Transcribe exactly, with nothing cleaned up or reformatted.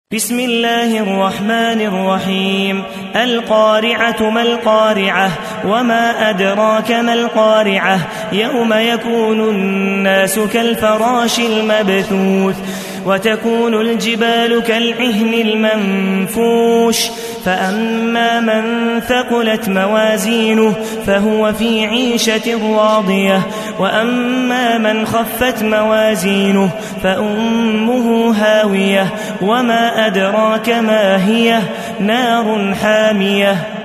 بسم الله الرحمن الرحيم. القارعة ما القارعة وما أدراك ما القارعة يوم يكون الناس كالفراش المبثوث وتكون الجبال كالعهن المنفوش فأما من ثقلت موازينه فهو في عيشة راضية وأما من خفت موازينه فأمه هاوية وما أدراك ما هي نار حامية